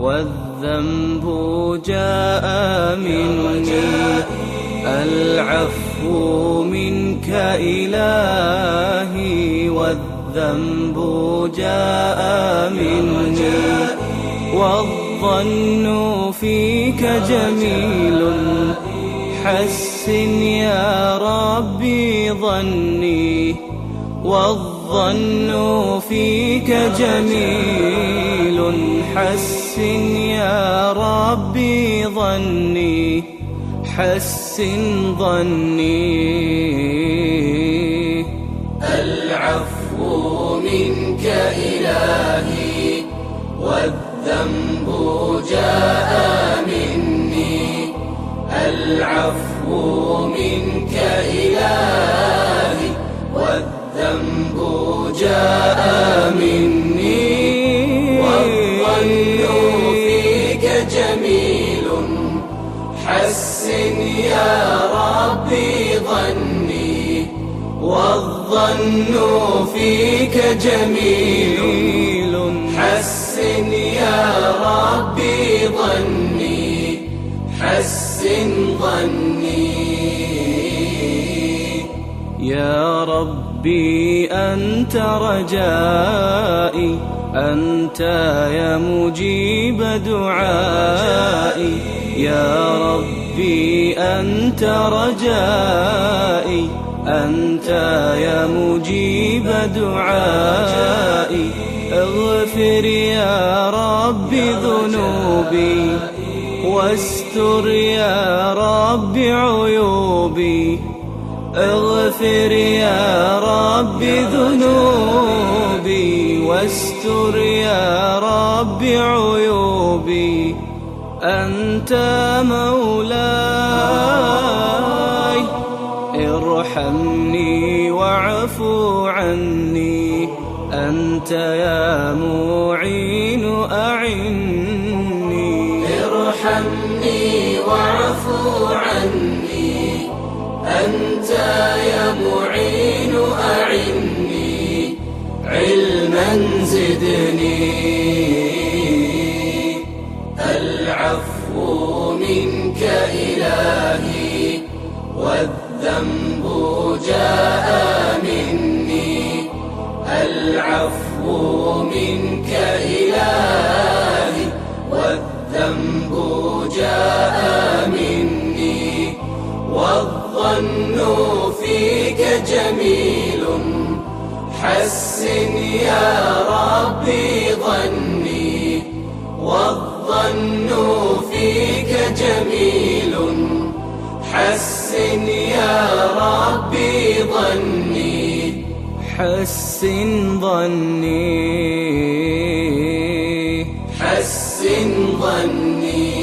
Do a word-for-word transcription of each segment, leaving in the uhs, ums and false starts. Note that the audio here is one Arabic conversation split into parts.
والذنب جاء مني. العفو منك إلهي والذنب جاء مني. والظن فيك جميل حسن يا ربي ظني. والظن فيك جميل حسن يا ربي ظني. حسن ظني. العفو منك إلهي والذنب جاء مني. العفو منك إلهي والذنب جاء مني. والظن فيك جميل حسن يا ربي ظني. والظن فيك جميل حسن يا ربي ظني. حسن ظني. يا ربي أنت رجائي، أنت يا مجيب دعائي. يا ربي أنت رجائي، أنت يا مجيب دعائي. اغفر يا ربي ذنوبي واستر يا ربي عيوبي. اغفر يا ربي ذنوبي واستر يا ربي عيوبي. أنت مولاي ارحمني واعف عني. أنت يا معين أعني. ارحمني واعف عني. أنت يا معين أعني. علما زدني. العفو منك إلهي والذنب جاء مني. العفو منك إلهي والذنب جاء مني. والظن فيك جميل حسن يا ربي ظني. والظن فيك جميل حسن يا ربي ظني. حسن ظني. حسن ظني.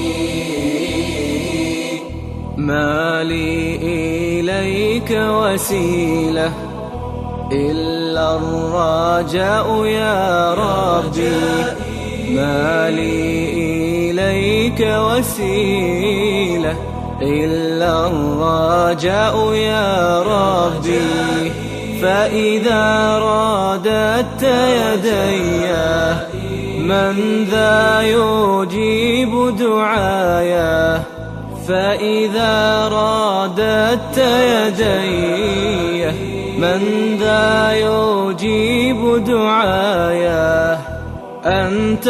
ما لي إليك وسيلة إلا الرجاء يا ربي. ما لي إليك وسيلة إلا الرجاء يا ربي. فإذا رادت يدي من ذا يجيب دعايا. فإذا رادت يدي من ذا يجيب دعايا. أنت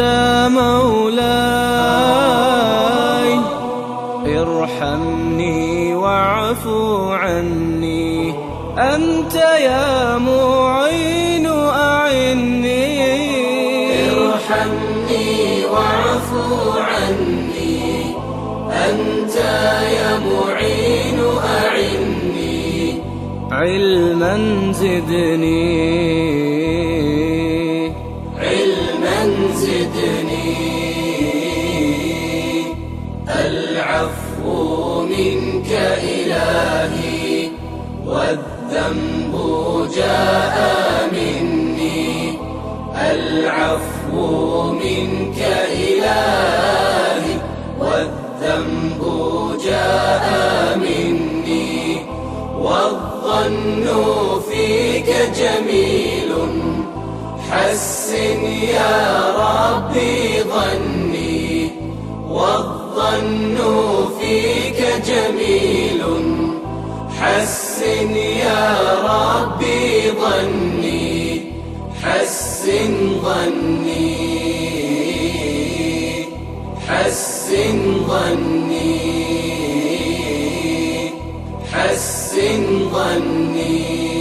مولاي ارحمني واعف عني. أنت يا معين أعني. ارحمني واعف عني. أنت يا معين أعني. علما زدني. علما زدني. العفو منك إلهي والذنب جاء مني. العفو منك إلهي والذنب جاء مني. والظن فيك جميل حسن يا ربي ظني. والظن فيك جميل حسن يا ربي ظني حسن ظني حسن ظني حسن ظني